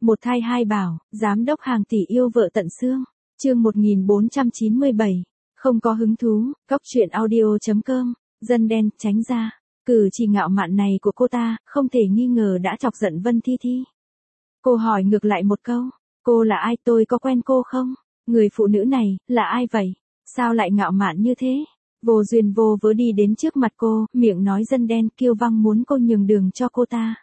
Một thai hai bảo, giám đốc hàng tỷ yêu vợ tận xương. Chương 1497. Không có hứng thú, cóc.audio.com. Dân đen, tránh ra. Cử chỉ ngạo mạn này của cô ta, không thể nghi ngờ đã chọc giận Vân Thi Thi. Cô hỏi ngược lại một câu, cô là ai, tôi có quen cô không? Người phụ nữ này, là ai vậy? Sao lại ngạo mạn như thế? Vô duyên vô vớ đi đến trước mặt cô, miệng nói dân đen, kiêu văng muốn cô nhường đường cho cô ta.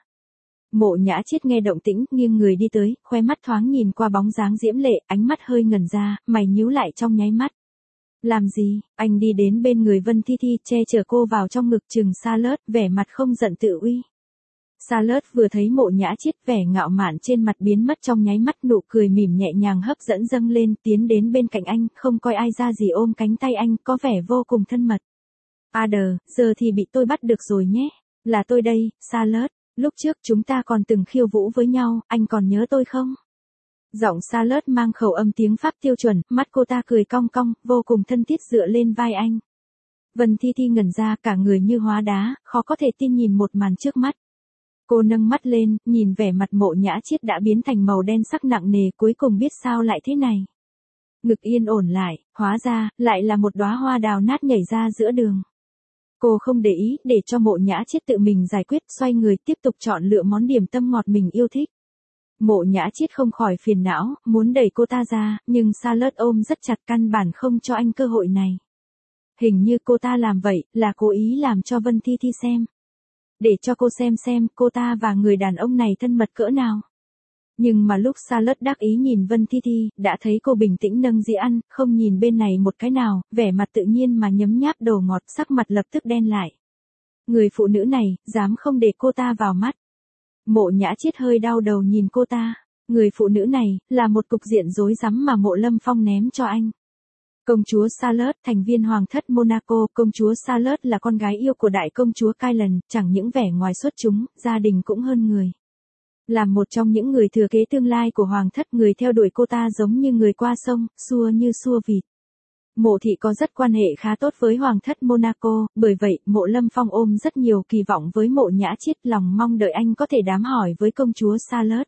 Mộ Nhã Chiết nghe động tĩnh, nghiêng người đi tới, khóe mắt thoáng nhìn qua bóng dáng diễm lệ, ánh mắt hơi ngẩn ra, mày nhíu lại trong nháy mắt. Làm gì? Anh đi đến bên người Vân Thi Thi, che chở cô vào trong ngực chừng Charlotte, vẻ mặt không giận tự uy. Charlotte vừa thấy Mộ Nhã Chiết, vẻ ngạo mạn trên mặt biến mất trong nháy mắt, nụ cười mỉm nhẹ nhàng hấp dẫn dâng lên, tiến đến bên cạnh anh, không coi ai ra gì ôm cánh tay anh, có vẻ vô cùng thân mật. Ada, giờ thì bị tôi bắt được rồi nhé. Là tôi đây, Charlotte. Lúc trước chúng ta còn từng khiêu vũ với nhau, anh còn nhớ tôi không? Giọng Charlotte mang khẩu âm tiếng Pháp tiêu chuẩn, mắt cô ta cười cong cong, vô cùng thân thiết dựa lên vai anh. Vân Thi Thi ngẩn ra, cả người như hóa đá, khó có thể tin nhìn một màn trước mắt. Cô nâng mắt lên, nhìn vẻ mặt Mộ Nhã Chiết đã biến thành màu đen sắc nặng nề, cuối cùng biết sao lại thế này. Ngực yên ổn lại, hóa ra, lại là một đóa hoa đào nát nhảy ra giữa đường. Cô không để ý, để cho Mộ Nhã Chiết tự mình giải quyết, xoay người tiếp tục chọn lựa món điểm tâm ngọt mình yêu thích. Mộ Nhã Chiết không khỏi phiền não, muốn đẩy cô ta ra, nhưng Charlotte ôm rất chặt, căn bản không cho anh cơ hội này. Hình như cô ta làm vậy, là cố ý làm cho Vân Thi Thi xem. Để cho cô xem cô ta và người đàn ông này thân mật cỡ nào. Nhưng mà lúc Charlotte đắc ý nhìn Vân Thi Thi, đã thấy cô bình tĩnh nâng dĩa ăn, không nhìn bên này một cái nào, vẻ mặt tự nhiên mà nhấm nháp đồ ngọt, sắc mặt lập tức đen lại. Người phụ nữ này, dám không để cô ta vào mắt. Mộ Nhã Chiết hơi đau đầu nhìn cô ta. Người phụ nữ này, là một cục diện rối rắm mà Mộ Lâm Phong ném cho anh. Công chúa Charlotte, thành viên hoàng thất Monaco, công chúa Charlotte là con gái yêu của đại công chúa Kylan, chẳng những vẻ ngoài xuất chúng, gia đình cũng hơn người. Làm một trong những người thừa kế tương lai của hoàng thất, người theo đuổi cô ta giống như người qua sông, xua như xua vịt. Mộ thị có rất quan hệ khá tốt với hoàng thất Monaco, bởi vậy, Mộ Lâm Phong ôm rất nhiều kỳ vọng với Mộ Nhã Chiết, lòng mong đợi anh có thể đám hỏi với công chúa Charlotte.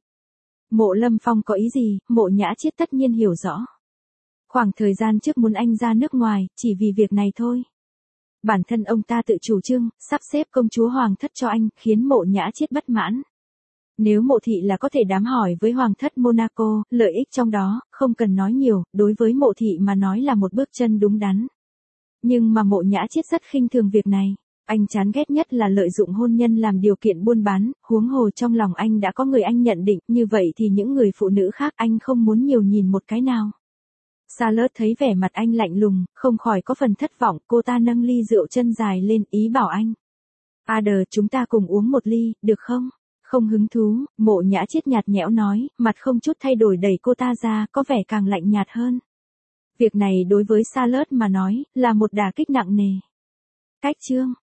Mộ Lâm Phong có ý gì, Mộ Nhã Chiết tất nhiên hiểu rõ. Khoảng thời gian trước muốn anh ra nước ngoài, chỉ vì việc này thôi. Bản thân ông ta tự chủ trương, sắp xếp công chúa hoàng thất cho anh, khiến Mộ Nhã Chiết bất mãn. Nếu Mộ thị là có thể đám hỏi với hoàng thất Monaco, lợi ích trong đó, không cần nói nhiều, đối với Mộ thị mà nói là một bước chân đúng đắn. Nhưng mà Mộ Nhã Chiết rất khinh thường việc này. Anh chán ghét nhất là lợi dụng hôn nhân làm điều kiện buôn bán, huống hồ trong lòng anh đã có người anh nhận định, như vậy thì những người phụ nữ khác anh không muốn nhiều nhìn một cái nào. Charlotte thấy vẻ mặt anh lạnh lùng, không khỏi có phần thất vọng, cô ta nâng ly rượu chân dài lên, ý bảo anh. Ada, chúng ta cùng uống một ly, được không? Không hứng thú, Mộ Nhã Chiết nhạt nhẽo nói, mặt không chút thay đổi đẩy cô ta ra, có vẻ càng lạnh nhạt hơn. Việc này đối với Charlotte mà nói, là một đả kích nặng nề. Cách chương.